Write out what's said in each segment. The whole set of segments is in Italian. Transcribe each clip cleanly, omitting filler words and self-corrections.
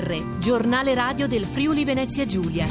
GR, giornale radio del Friuli Venezia Giulia.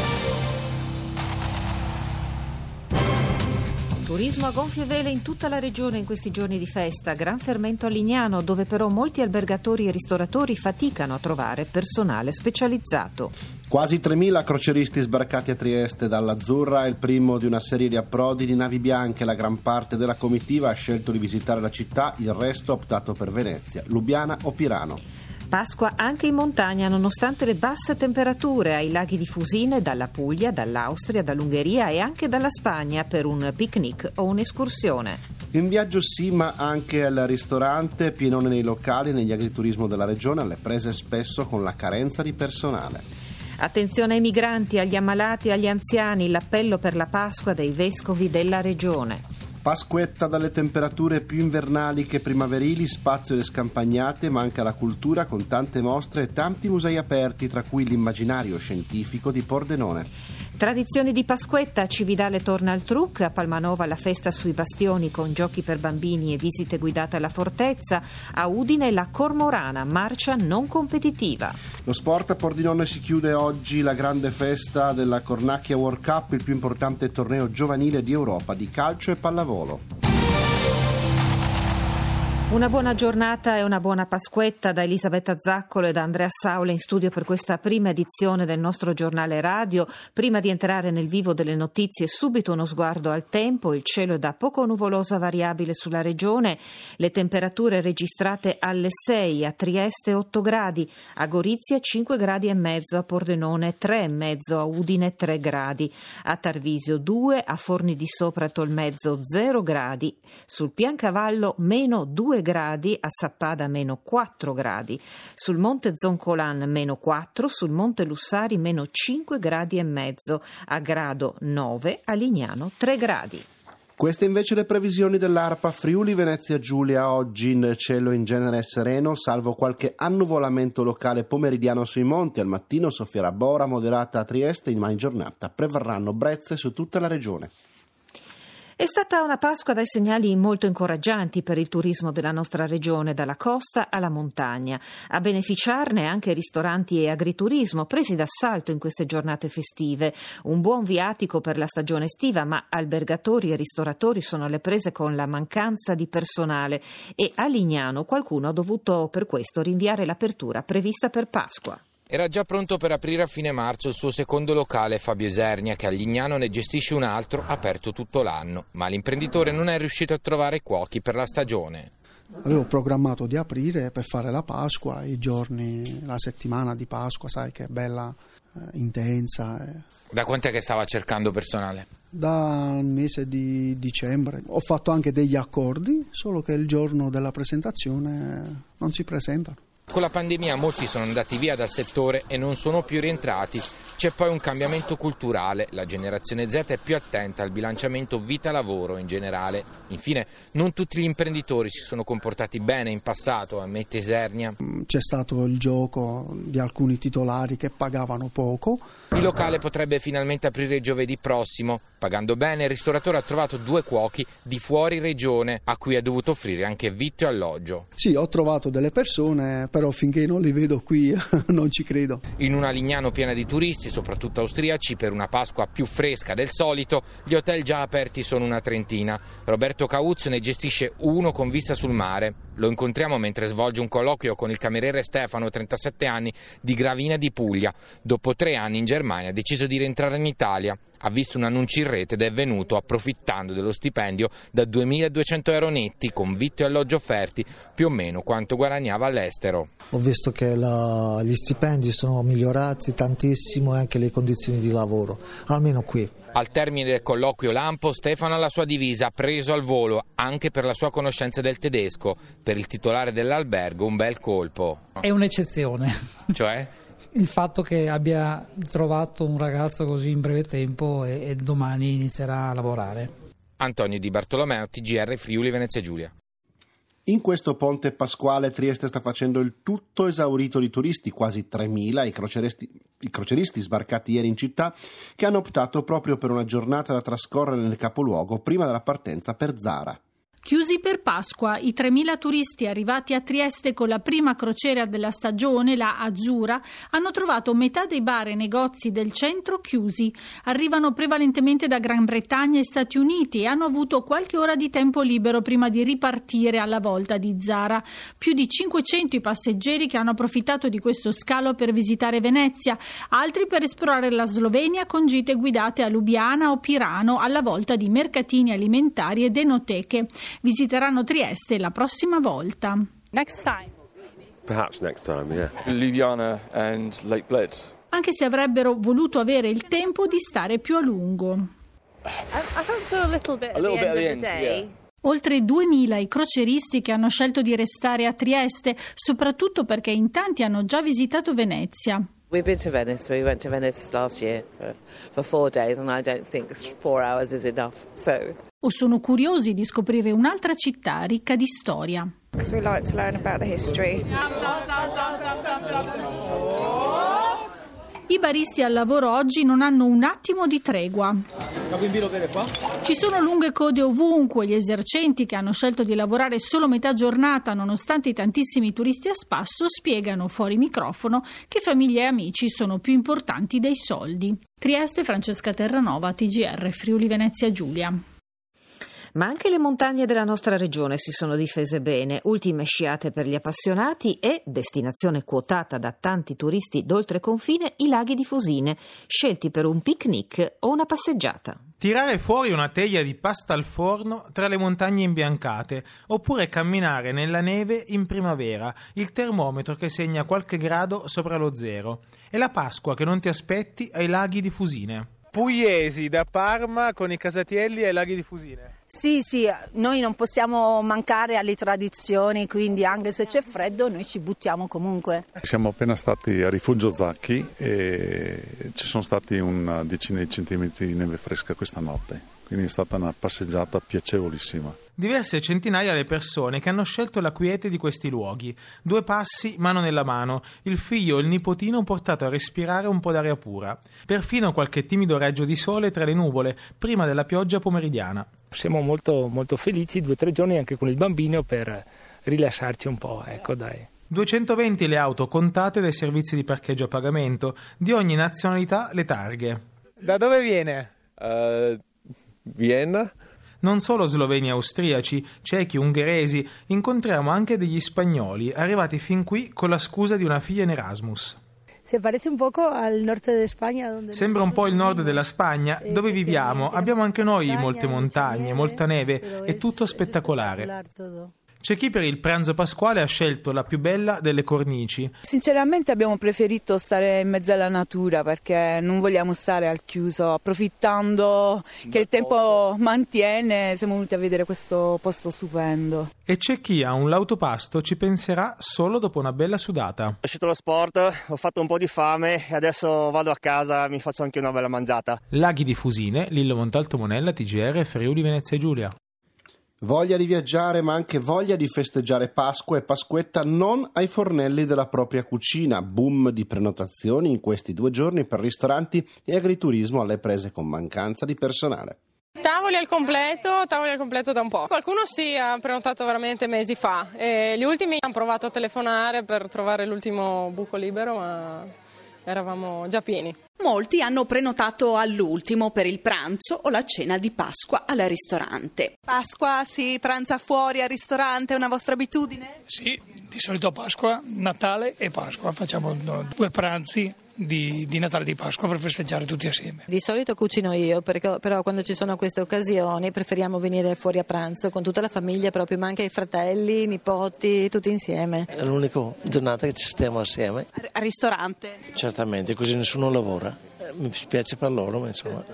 Turismo a gonfie vele in tutta la regione in questi giorni di festa, gran fermento a Lignano, dove però molti albergatori e ristoratori faticano a trovare personale specializzato. Quasi 3.000 croceristi sbarcati a Trieste dall'Azzurra è il primo di una serie di approdi di navi bianche. La gran parte della comitiva ha scelto di visitare la città, il resto ha optato per Venezia, Lubiana o Pirano. Pasqua anche in montagna, nonostante le basse temperature, ai laghi di Fusine, dalla Puglia, dall'Austria, dall'Ungheria e anche dalla Spagna per un picnic o un'escursione. In viaggio sì, ma anche al ristorante, pienone nei locali, negli agriturismo della regione, alle prese spesso con la carenza di personale. Attenzione ai migranti, agli ammalati e agli anziani, l'appello per la Pasqua dei vescovi della regione. Pasquetta dalle temperature più invernali che primaverili, spazio alle scampagnate, manca la cultura con tante mostre e tanti musei aperti, tra cui l'immaginario scientifico di Pordenone. Tradizioni di Pasquetta, a Cividale torna al truck, a Palmanova la festa sui bastioni con giochi per bambini e visite guidate alla fortezza, a Udine la Cormorana, marcia non competitiva. Lo sport a Pordenone si chiude oggi la grande festa della Cornacchia World Cup, il più importante torneo giovanile di Europa di calcio e pallavolo. Una buona giornata e una buona Pasquetta da Elisabetta Zaccolo e da Andrea Saula in studio per questa prima edizione del nostro giornale radio. Prima di entrare nel vivo delle notizie, subito uno sguardo al tempo. Il cielo è da poco nuvoloso a variabile sulla regione. Le temperature registrate alle 6, a Trieste 8 gradi, a Gorizia 5 gradi e mezzo, a Pordenone 3 e mezzo, a Udine 3 gradi, a Tarvisio 2, a Forni di Sopra e Tolmezzo 0 gradi, sul Piancavallo meno 2 gradi, a Sappada meno 4 gradi, sul Monte Zoncolan meno 4, sul Monte Lussari meno 5 gradi e mezzo, a Grado 9, a Lignano 3 gradi. Queste invece le previsioni dell'ARPA Friuli Venezia Giulia. Oggi in cielo in genere sereno, salvo qualche annuvolamento locale pomeridiano sui monti. Al mattino soffierà bora moderata a Trieste, ma in giornata prevarranno brezze su tutta la regione. È stata una Pasqua dai segnali molto incoraggianti per il turismo della nostra regione, dalla costa alla montagna. A beneficiarne anche ristoranti e agriturismo presi d'assalto in queste giornate festive. Un buon viatico per la stagione estiva, ma albergatori e ristoratori sono alle prese con la mancanza di personale e a Lignano qualcuno ha dovuto per questo rinviare l'apertura prevista per Pasqua. Era già pronto per aprire a fine marzo il suo secondo locale, Fabio Esernia, che a Lignano ne gestisce un altro aperto tutto l'anno, ma l'imprenditore non è riuscito a trovare cuochi per la stagione. Avevo programmato di aprire per fare la Pasqua, i giorni, la settimana di Pasqua, sai che è bella, intensa. Da quant'è che stava cercando personale? Dal mese di dicembre. Ho fatto anche degli accordi, solo che il giorno della presentazione non si presentano. Con la pandemia molti sono andati via dal settore e non sono più rientrati. C'è poi un cambiamento culturale, la generazione Z è più attenta al bilanciamento vita-lavoro in generale. Infine, non tutti gli imprenditori si sono comportati bene in passato, ammette Esernia. C'è stato il gioco di alcuni titolari che pagavano poco. Il locale potrebbe finalmente aprire giovedì prossimo. Pagando bene, il ristoratore ha trovato 2 cuochi di fuori regione, a cui ha dovuto offrire anche vitto e alloggio. Sì, ho trovato delle persone, però finché non li vedo qui non ci credo. In una Lignano piena di turisti, soprattutto austriaci, per una Pasqua più fresca del solito, gli hotel già aperti sono una trentina. Roberto Cauzzo ne gestisce uno con vista sul mare. Lo incontriamo mentre svolge un colloquio con il cameriere Stefano, 37 anni, di Gravina di Puglia. Dopo 3 anni in Germania ha deciso di rientrare in Italia. Ha visto un annuncio in rete ed è venuto approfittando dello stipendio da 2.200 euro netti, con vitto e alloggio offerti, più o meno quanto guadagnava all'estero. Ho visto che gli stipendi sono migliorati tantissimo e anche le condizioni di lavoro, almeno qui. Al termine del colloquio lampo, Stefano ha la sua divisa, preso al volo, anche per la sua conoscenza del tedesco. Per il titolare dell'albergo un bel colpo. È un'eccezione. Cioè? Il fatto che abbia trovato un ragazzo così in breve tempo e domani inizierà a lavorare. Antonio Di Bartolomeo, TGR Friuli Venezia Giulia. In questo ponte pasquale Trieste sta facendo il tutto esaurito di turisti, quasi 3.000, i croceristi sbarcati ieri in città, che hanno optato proprio per una giornata da trascorrere nel capoluogo prima della partenza per Zara. Chiusi per Pasqua, i 3.000 turisti arrivati a Trieste con la prima crociera della stagione, la Azzurra, hanno trovato metà dei bar e negozi del centro chiusi. Arrivano prevalentemente da Gran Bretagna e Stati Uniti e hanno avuto qualche ora di tempo libero prima di ripartire alla volta di Zara. Più di 500 i passeggeri che hanno approfittato di questo scalo per visitare Venezia, altri per esplorare la Slovenia con gite guidate a Lubiana o Pirano alla volta di mercatini alimentari ed enoteche. Visiteranno Trieste la prossima volta. Next time. Perhaps next time, yeah. Ljubljana and Lake Bled. Anche se avrebbero voluto avere il tempo di stare più a lungo. I hope so a little bit at the end of the day. Yeah. Oltre 2.000 i croceristi che hanno scelto di restare a Trieste, soprattutto perché in tanti hanno già visitato Venezia. We've been to Venice. We went to Venice last year for 4 days and I don't think 4 hours is enough. O sono curiosi di scoprire un'altra città ricca di storia. Because we like to learn about the history. I baristi al lavoro oggi non hanno un attimo di tregua. Ci sono lunghe code ovunque, gli esercenti che hanno scelto di lavorare solo metà giornata nonostante i tantissimi turisti a spasso spiegano fuori microfono che famiglie e amici sono più importanti dei soldi. Trieste, Francesca Terranova, TGR, Friuli Venezia Giulia. Ma anche le montagne della nostra regione si sono difese bene, ultime sciate per gli appassionati e, destinazione quotata da tanti turisti d'oltreconfine, i laghi di Fusine, scelti per un picnic o una passeggiata. Tirare fuori una teglia di pasta al forno tra le montagne imbiancate, oppure camminare nella neve in primavera, il termometro che segna qualche grado sopra lo zero, e la Pasqua che non ti aspetti ai laghi di Fusine. Pugliesi da Parma con i casatielli ai laghi di Fusine. Sì, noi non possiamo mancare alle tradizioni, quindi anche se c'è freddo noi ci buttiamo comunque. Siamo appena stati a Rifugio Zacchi e ci sono stati una decina di centimetri di neve fresca questa notte, quindi è stata una passeggiata piacevolissima. Diverse centinaia le persone che hanno scelto la quiete di questi luoghi. 2 passi mano nella mano, il figlio e il nipotino portato a respirare un po' d'aria pura. Perfino qualche timido raggio di sole tra le nuvole, prima della pioggia pomeridiana. Siamo molto, molto felici 2 o 3 giorni anche con il bambino per rilassarci un po', ecco dai. 220 le auto contate dai servizi di parcheggio a pagamento, di ogni nazionalità le targhe. Da dove viene? Vienna. Non solo sloveni e austriaci, cechi, ungheresi, incontriamo anche degli spagnoli arrivati fin qui con la scusa di una figlia in Erasmus. Se parece un poco al nord de Spagna. Sembra un po' il nord della Spagna, dove viviamo. Abbiamo anche noi molte montagne, molta neve, è tutto spettacolare. C'è chi per il pranzo pasquale ha scelto la più bella delle cornici. Sinceramente abbiamo preferito stare in mezzo alla natura perché non vogliamo stare al chiuso, approfittando che il tempo mantiene, siamo venuti a vedere questo posto stupendo. E c'è chi a un lauto pasto ci penserà solo dopo una bella sudata. Ho uscito lo sport, ho fatto un po' di fame e adesso vado a casa, mi faccio anche una bella mangiata. Laghi di Fusine, Lillo Montalto Monella, TGR, Friuli Venezia Giulia. Voglia di viaggiare ma anche voglia di festeggiare Pasqua e Pasquetta non ai fornelli della propria cucina. Boom di prenotazioni in questi 2 giorni per ristoranti e agriturismo alle prese con mancanza di personale. Tavoli al completo da un po'. Qualcuno sì ha prenotato veramente mesi fa e gli ultimi hanno provato a telefonare per trovare l'ultimo buco libero ma eravamo già pieni. Molti hanno prenotato all'ultimo per il pranzo o la cena di Pasqua al ristorante. Pasqua si pranza fuori al ristorante, è una vostra abitudine? Sì, di solito Pasqua, Natale e Pasqua, facciamo 2 pranzi di Natale e di Pasqua per festeggiare tutti assieme. Di solito cucino io, però quando ci sono queste occasioni preferiamo venire fuori a pranzo con tutta la famiglia proprio, ma anche i fratelli, i nipoti, tutti insieme. È l'unica giornata che ci stiamo assieme. Al ristorante? Certamente, così nessuno lavora. Mi spiace per loro, ma insomma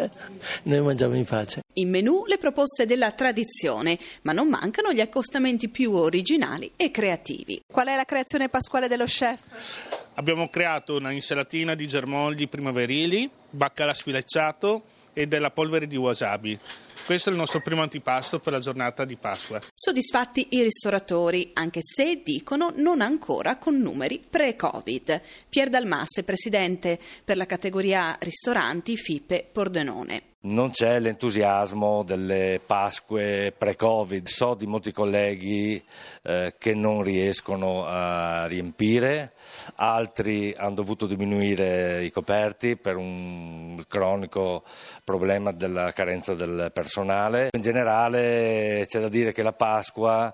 noi mangiamo in pace. In menù le proposte della tradizione, ma non mancano gli accostamenti più originali e creativi. Qual è la creazione pasquale dello chef? Abbiamo creato una insalatina di germogli primaverili, baccalà sfilacciato e della polvere di wasabi. Questo è il nostro primo antipasto per la giornata di Pasqua. Soddisfatti i ristoratori, anche se, dicono, non ancora con numeri pre-Covid. Pier Dalmasse, presidente per la categoria ristoranti FIPE Pordenone. Non c'è l'entusiasmo delle Pasque pre-Covid. So di molti colleghi che non riescono a riempire, altri hanno dovuto diminuire i coperti per un cronico problema della carenza del personale. In generale c'è da dire che la Pasqua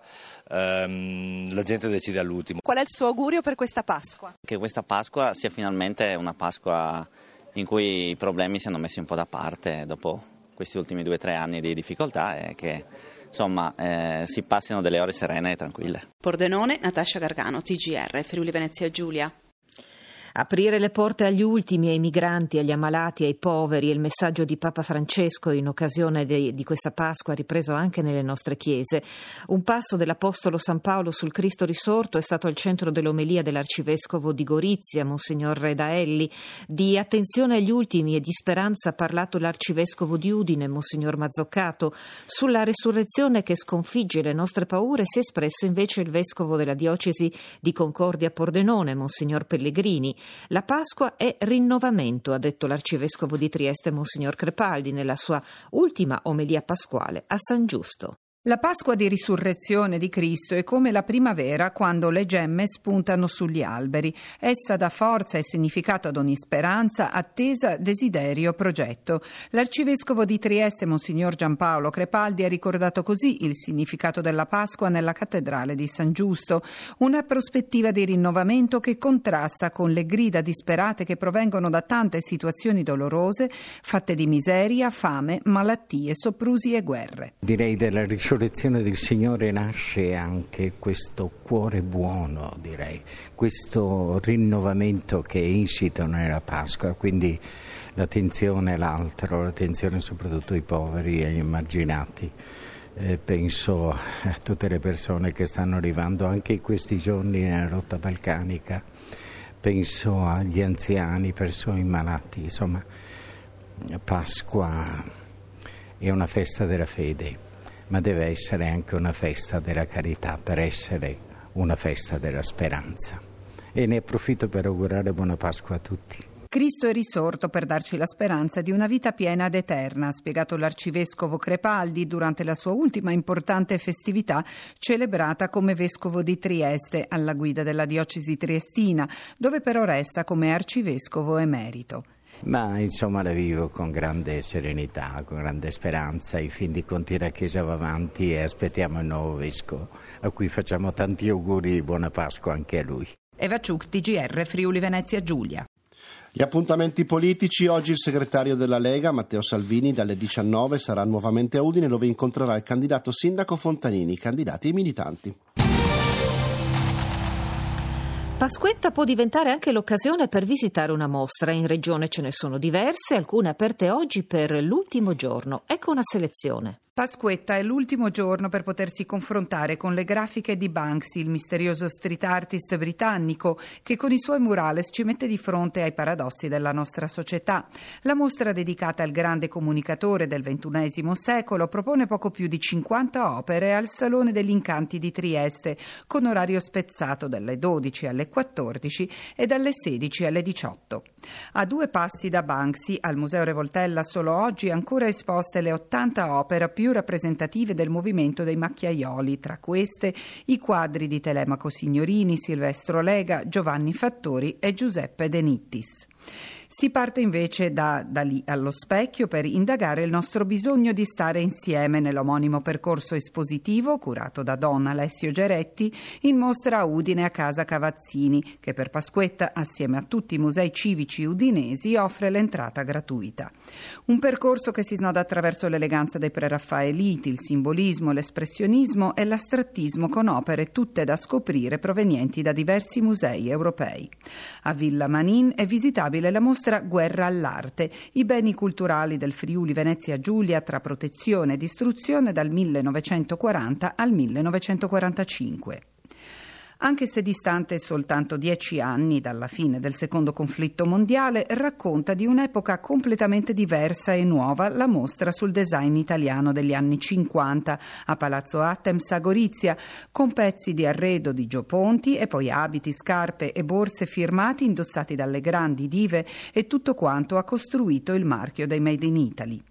la gente decide all'ultimo. Qual è il suo augurio per questa Pasqua? Che questa Pasqua sia finalmente una Pasqua in cui i problemi siano messi un po' da parte dopo questi ultimi 2 o 3 anni di difficoltà e che insomma si passino delle ore serene e tranquille. Pordenone, Natascia Gargano, TGR, Friuli Venezia Giulia. Aprire le porte agli ultimi, ai migranti, agli ammalati, ai poveri è il messaggio di Papa Francesco in occasione di questa Pasqua, ripreso anche nelle nostre chiese. Un passo dell'Apostolo San Paolo sul Cristo risorto è stato al centro dell'omelia dell'Arcivescovo di Gorizia, Monsignor Redaelli. Di attenzione agli ultimi e di speranza ha parlato l'Arcivescovo di Udine, Monsignor Mazzoccato. Sulla resurrezione che sconfigge le nostre paure si è espresso invece il Vescovo della Diocesi di Concordia Pordenone, Monsignor Pellegrini. La Pasqua è rinnovamento, ha detto l'Arcivescovo di Trieste, Monsignor Crepaldi, nella sua ultima omelia pasquale a San Giusto. La Pasqua di risurrezione di Cristo è come la primavera quando le gemme spuntano sugli alberi. Essa dà forza e significato ad ogni speranza, attesa, desiderio, progetto. L'Arcivescovo di Trieste, Monsignor Giampaolo Crepaldi, ha ricordato così il significato della Pasqua nella cattedrale di San Giusto. Una prospettiva di rinnovamento che contrasta con le grida disperate che provengono da tante situazioni dolorose, fatte di miseria, fame, malattie, soprusi e guerre. Direi della risurrezione del Signore nasce anche questo cuore buono, direi, questo rinnovamento che è insito nella Pasqua, quindi l'attenzione all'altro, l'attenzione soprattutto ai poveri e agli emarginati. Penso a tutte le persone che stanno arrivando anche in questi giorni nella rotta balcanica, penso agli anziani, persone malati, insomma Pasqua è una festa della fede, ma deve essere anche una festa della carità per essere una festa della speranza. E ne approfitto per augurare buona Pasqua a tutti. Cristo è risorto per darci la speranza di una vita piena ed eterna, ha spiegato l'Arcivescovo Crepaldi durante la sua ultima importante festività celebrata come Vescovo di Trieste alla guida della Diocesi triestina, dove però resta come Arcivescovo emerito. Ma insomma la vivo con grande serenità, con grande speranza. In fin dei conti la Chiesa va avanti e aspettiamo il nuovo Vescovo, a cui facciamo tanti auguri di buona Pasqua anche a lui. Eva Ciuc, TGR, Friuli Venezia Giulia. Gli appuntamenti politici: oggi il segretario della Lega, Matteo Salvini, dalle 19 sarà nuovamente a Udine, dove incontrerà il candidato sindaco Fontanini, i candidati e i militanti. Pasquetta può diventare anche l'occasione per visitare una mostra. In regione ce ne sono diverse, alcune aperte oggi per l'ultimo giorno. Ecco una selezione. Pasquetta è l'ultimo giorno per potersi confrontare con le grafiche di Banksy, il misterioso street artist britannico che con i suoi murales ci mette di fronte ai paradossi della nostra società. La mostra dedicata al grande comunicatore del XXI secolo propone poco più di 50 opere al Salone degli Incanti di Trieste, con orario spezzato dalle 12 alle 14 e dalle 16 alle 18. A 2 passi da Banksy, al Museo Revoltella solo oggi ancora esposte le 80 opere più rappresentative del movimento dei macchiaioli, tra queste i quadri di Telemaco Signorini, Silvestro Lega, Giovanni Fattori e Giuseppe De Nittis. Si parte invece da lì allo specchio per indagare il nostro bisogno di stare insieme nell'omonimo percorso espositivo curato da Don Alessio Geretti in mostra a Udine a Casa Cavazzini, che per Pasquetta, assieme a tutti i musei civici udinesi, offre l'entrata gratuita. Un percorso che si snoda attraverso l'eleganza dei preraffaeliti, il simbolismo, l'espressionismo e l'astrattismo, con opere tutte da scoprire provenienti da diversi musei europei. A Villa Manin è visitabile la mostra Guerra all'arte, i beni culturali del Friuli Venezia Giulia tra protezione e distruzione dal 1940 al 1945. Anche se distante soltanto 10 anni dalla fine del secondo conflitto mondiale, racconta di un'epoca completamente diversa e nuova la mostra sul design italiano degli anni 50 a Palazzo Attems a Gorizia, con pezzi di arredo di Gio Ponti e poi abiti, scarpe e borse firmati indossati dalle grandi dive e tutto quanto ha costruito il marchio dei Made in Italy.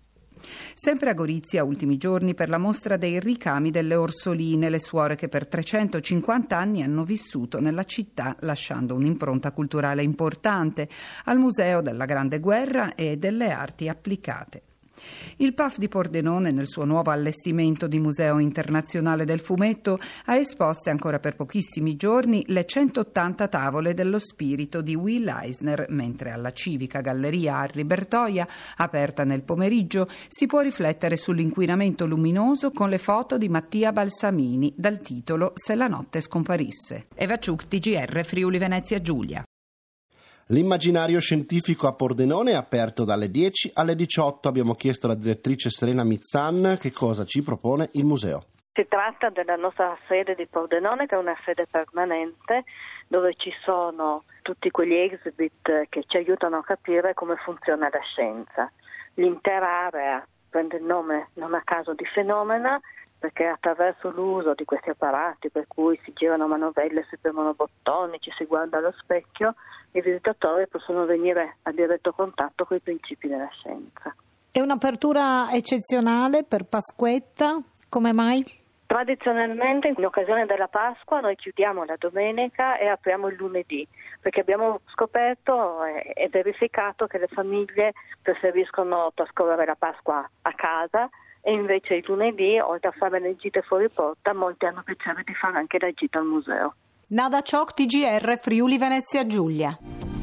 Sempre a Gorizia, ultimi giorni per la mostra dei ricami delle Orsoline, le suore che per 350 anni hanno vissuto nella città lasciando un'impronta culturale importante al Museo della Grande Guerra e delle Arti Applicate. Il PAF di Pordenone, nel suo nuovo allestimento di Museo Internazionale del Fumetto, ha esposte ancora per pochissimi giorni le 180 tavole dello spirito di Will Eisner, mentre alla civica Galleria Harry Bertoia, aperta nel pomeriggio, si può riflettere sull'inquinamento luminoso con le foto di Mattia Balsamini dal titolo Se la notte scomparisse. Eva Ciuc, TGR Friuli Venezia Giulia. L'immaginario scientifico a Pordenone è aperto dalle 10 alle 18. Abbiamo chiesto alla direttrice Serena Mizzan che cosa ci propone il museo. Si tratta della nostra sede di Pordenone, che è una sede permanente dove ci sono tutti quegli exhibit che ci aiutano a capire come funziona la scienza. L'intera area prende il nome non a caso di Fenomena, perché attraverso l'uso di questi apparati per cui si girano manovelle, si premono bottoni, ci si guarda allo specchio, i visitatori possono venire a diretto contatto con i principi della scienza. È un'apertura eccezionale per Pasquetta, come mai? Tradizionalmente in occasione della Pasqua noi chiudiamo la domenica e apriamo il lunedì, perché abbiamo scoperto e verificato che le famiglie preferiscono trascorrere la Pasqua a casa e invece il lunedì, oltre a fare le gite fuori porta, molti hanno piacere di fare anche la gita al museo. Nada Ciocc, TGR Friuli Venezia Giulia.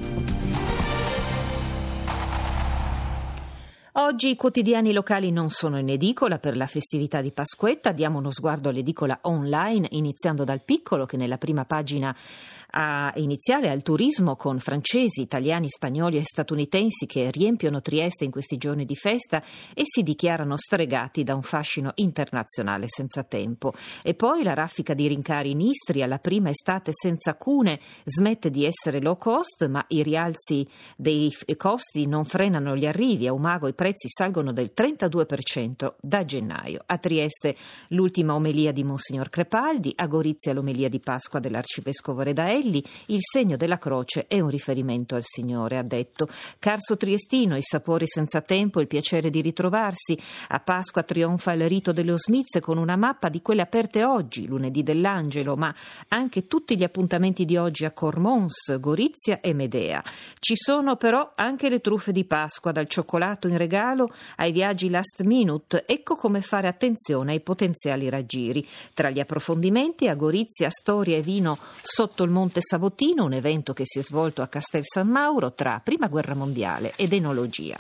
Oggi i quotidiani locali non sono in edicola per la festività di Pasquetta. Diamo uno sguardo all'edicola online, iniziando dal Piccolo, che nella prima pagina iniziale al turismo con francesi, italiani, spagnoli e statunitensi che riempiono Trieste in questi giorni di festa e si dichiarano stregati da un fascino internazionale senza tempo. E poi la raffica di rincari in Istria, la prima estate senza cune, smette di essere low cost, ma i rialzi dei costi non frenano gli arrivi. A Umago i prezzi salgono del 32% da gennaio. A Trieste l'ultima omelia di Monsignor Crepaldi, a Gorizia l'omelia di Pasqua dell'arcivescovo Redaelli. Il segno della croce è un riferimento al Signore, ha detto. Carso triestino, i sapori senza tempo, il piacere di ritrovarsi. A Pasqua trionfa il rito dello Smith con una mappa di quelle aperte oggi, lunedì dell'Angelo, ma anche tutti gli appuntamenti di oggi a Cormons, Gorizia e Medea. Ci sono però anche le truffe di Pasqua, dal cioccolato in regalo ai viaggi last minute. Ecco come fare attenzione ai potenziali raggiri. Tra gli approfondimenti, a Gorizia storia e vino sotto il Monte Savotino, un evento che si è svolto a Castel San Mauro tra Prima Guerra Mondiale ed enologia.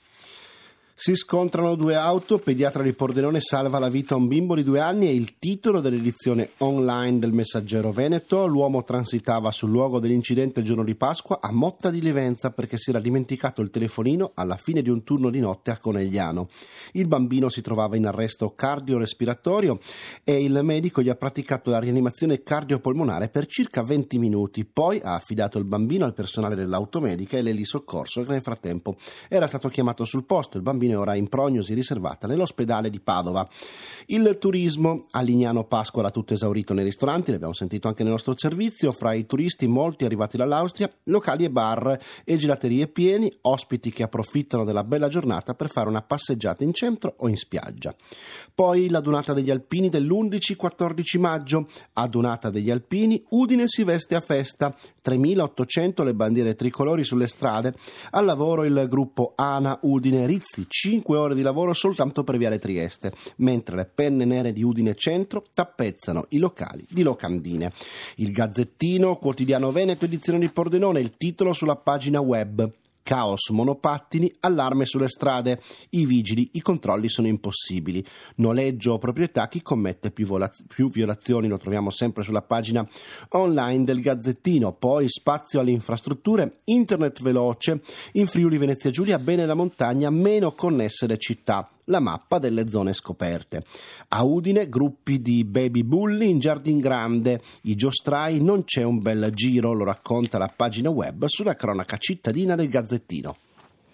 Si scontrano due auto, pediatra di Pordenone salva la vita a un bimbo di 2 anni, è il titolo dell'edizione online del Messaggero Veneto. L'uomo transitava sul luogo dell'incidente il giorno di Pasqua a Motta di Livenza perché si era dimenticato il telefonino alla fine di un turno di notte a Conegliano. Il bambino si trovava in arresto cardiorespiratorio e il medico gli ha praticato la rianimazione cardiopolmonare per circa 20 minuti. Poi ha affidato il bambino al personale dell'automedica e l'elisoccorso che nel frattempo era stato chiamato sul posto. Il bambino è ora in prognosi riservata nell'ospedale di Padova. Il turismo a Lignano Pasqua era tutto esaurito nei ristoranti, l'abbiamo sentito anche nel nostro servizio. Fra i turisti molti arrivati dall'Austria, locali e bar e gelaterie pieni, ospiti che approfittano della bella giornata per fare una passeggiata in centro o in spiaggia. Poi l'adunata degli alpini dell'11-14 maggio, adunata degli alpini, Udine si veste a festa, 3.800 le bandiere tricolori sulle strade, al lavoro il gruppo ANA Udine Rizzi, 5 ore di lavoro soltanto per Viale Trieste, mentre le penne nere di Udine Centro tappezzano i locali di locandine. Il Gazzettino, quotidiano Veneto, edizione di Pordenone, il titolo sulla pagina web. Caos monopattini, allarme sulle strade, i vigili, i controlli sono impossibili. Noleggio o proprietà, chi commette più violazioni, lo troviamo sempre sulla pagina online del Gazzettino. Poi spazio alle infrastrutture, internet veloce, in Friuli Venezia Giulia bene la montagna, meno connesse le città. La mappa delle zone scoperte. A Udine gruppi di baby bulli in Giardin Grande, i giostrai, non c'è un bel giro, lo racconta la pagina web sulla cronaca cittadina del Gazzettino.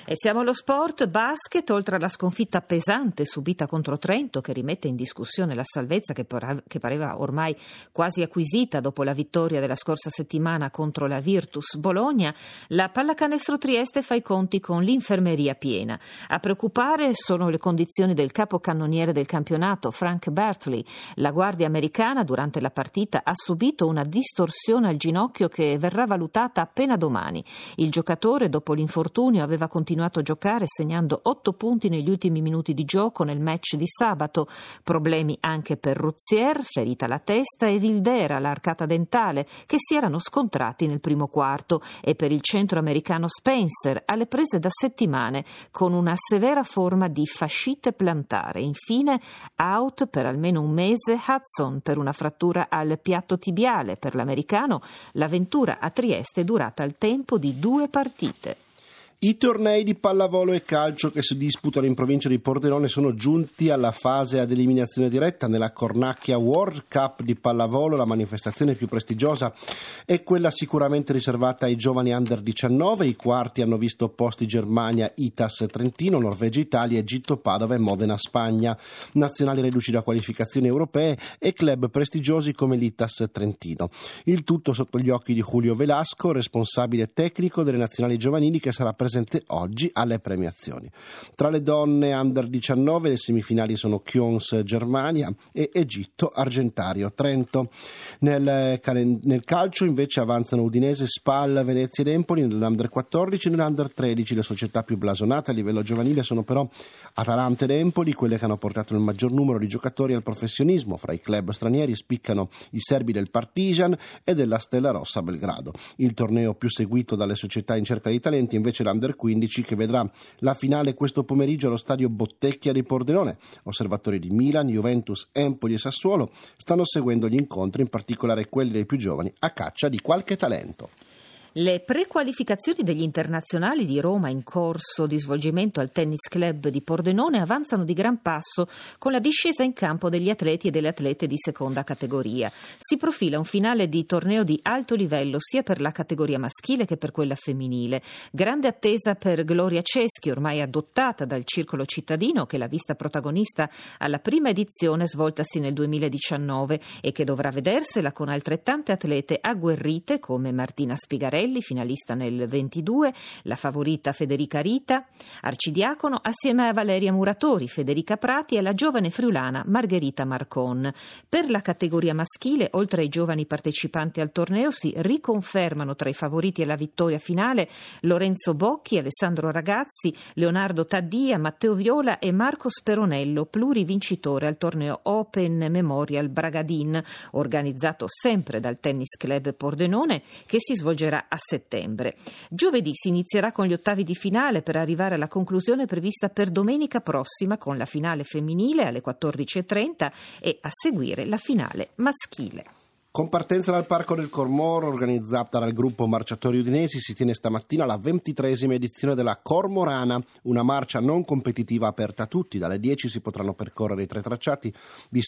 E siamo allo sport, basket, oltre alla sconfitta pesante subita contro Trento che rimette in discussione la salvezza che pareva ormai quasi acquisita dopo la vittoria della scorsa settimana contro la Virtus Bologna, la Pallacanestro Trieste fa i conti con l'infermeria piena. A preoccupare sono le condizioni del capocannoniere del campionato, Frank Bertley. La guardia americana durante la partita ha subito una distorsione al ginocchio che verrà valutata appena domani. Il giocatore dopo l'infortunio aveva continuato a giocare segnando 8 punti negli ultimi minuti di gioco nel match di sabato. Problemi anche per Ruzier, ferita alla testa, e Vildera, l'arcata dentale, che si erano scontrati nel primo quarto, e per il centroamericano Spencer, alle prese da settimane con una severa forma di fascite plantare. Infine out per almeno un mese Hudson per una frattura al piatto tibiale. Per l'americano l'avventura a Trieste è durata il tempo di 2 partite. I tornei di pallavolo e calcio che si disputano in provincia di Pordenone sono giunti alla fase ad eliminazione diretta. Nella Cornacchia World Cup di pallavolo la manifestazione più prestigiosa è quella sicuramente riservata ai giovani under 19. I quarti hanno visto opposti Germania, Itas Trentino, Norvegia Italia, Egitto Padova e Modena Spagna. Nazionali reduci da qualificazioni europee e club prestigiosi come l'Itas Trentino. Il tutto sotto gli occhi di Julio Velasco, responsabile tecnico delle nazionali giovanili, che sarà presente oggi alle premiazioni. Tra le donne under 19 le semifinali sono Chions Germania e Egitto Argentario Trento. Nel calcio invece avanzano Udinese, Spal, Venezia ed Empoli. Nell'under 14 e nell'under 13 le società più blasonate a livello giovanile sono però Atalanta ed Empoli, quelle che hanno portato il maggior numero di giocatori al professionismo. Fra i club stranieri spiccano i serbi del Partizan e della Stella Rossa Belgrado. Il torneo più seguito dalle società in cerca di talenti invece l'Under 15, che vedrà la finale questo pomeriggio allo stadio Bottecchia di Pordenone. Osservatori di Milan, Juventus, Empoli e Sassuolo stanno seguendo gli incontri, in particolare quelli dei più giovani, a caccia di qualche talento. Le prequalificazioni degli internazionali di Roma in corso di svolgimento al Tennis Club di Pordenone avanzano di gran passo con la discesa in campo degli atleti e delle atlete di seconda categoria. Si profila un finale di torneo di alto livello sia per la categoria maschile che per quella femminile. Grande attesa per Gloria Ceschi, ormai adottata dal circolo cittadino, che l'ha vista protagonista alla prima edizione svoltasi nel 2019 e che dovrà vedersela con altrettante atlete agguerrite come Martina Spigarelli, finalista nel 22, la favorita Federica Rita, arcidiacono, assieme a Valeria Muratori, Federica Prati e la giovane friulana Margherita Marcon. Per la categoria maschile, oltre ai giovani partecipanti al torneo, si riconfermano tra i favoriti alla vittoria finale Lorenzo Bocchi, Alessandro Ragazzi, Leonardo Taddia, Matteo Viola e Marco Speronello, plurivincitore al torneo Open Memorial Bragadin, organizzato sempre dal Tennis Club Pordenone, che si svolgerà a settembre. Giovedì si inizierà con gli ottavi di finale per arrivare alla conclusione prevista per domenica prossima con la finale femminile alle 14:30 e a seguire la finale maschile. Con partenza dal Parco del Cormoro, organizzata dal gruppo Marciatori Udinesi, si tiene stamattina la 23esima edizione della Cormorana, una marcia non competitiva aperta a tutti. Dalle 10 si potranno percorrere i 3 tracciati di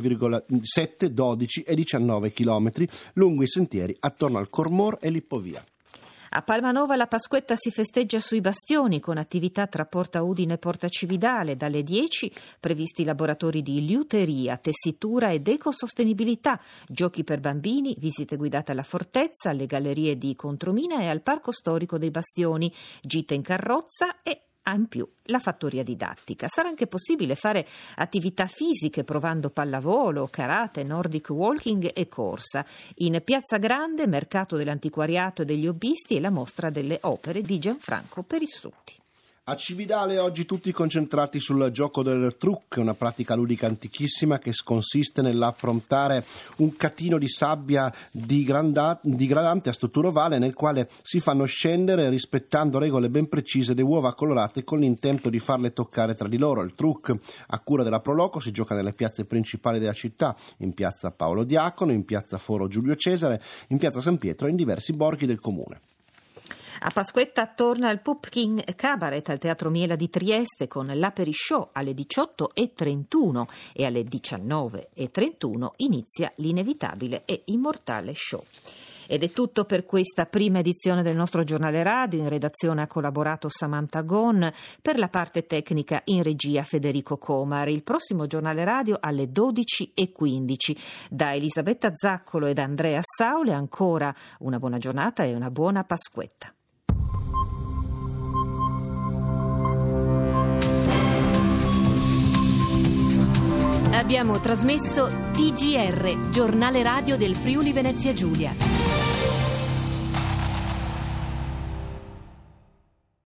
7, 12 e 19 chilometri lungo i sentieri attorno al Cormor e Lippovia. A Palmanova la Pasquetta si festeggia sui bastioni con attività tra Porta Udine e Porta Cividale. Dalle 10 previsti laboratori di liuteria, tessitura ed ecosostenibilità, giochi per bambini, visite guidate alla fortezza, alle gallerie di Contromina e al Parco Storico dei Bastioni, gite in carrozza e in più la fattoria didattica. Sarà anche possibile fare attività fisiche provando pallavolo, karate, nordic walking e corsa. In Piazza Grande, mercato dell'antiquariato e degli hobbisti e la mostra delle opere di Gianfranco Perissutti. A Cividale oggi tutti concentrati sul gioco del truc, una pratica ludica antichissima che consiste nell'approntare un catino di sabbia digradante a struttura ovale nel quale si fanno scendere, rispettando regole ben precise, le uova colorate con l'intento di farle toccare tra di loro. Il truc, a cura della Proloco, si gioca nelle piazze principali della città, in piazza Paolo Diacono, in piazza Foro Giulio Cesare, in piazza San Pietro e in diversi borghi del comune. A Pasquetta torna il Pumpkin Cabaret al Teatro Miela di Trieste con l'Aperishow alle 18:31 e alle 19:31 inizia l'inevitabile e immortale show. Ed è tutto per questa prima edizione del nostro giornale radio. In redazione ha collaborato Samantha Gon, per la parte tecnica in regia Federico Comar. Il prossimo giornale radio alle 12:15. Da Elisabetta Zaccolo e da Andrea Saule ancora una buona giornata e una buona Pasquetta. Abbiamo trasmesso TGR, giornale radio del Friuli Venezia Giulia.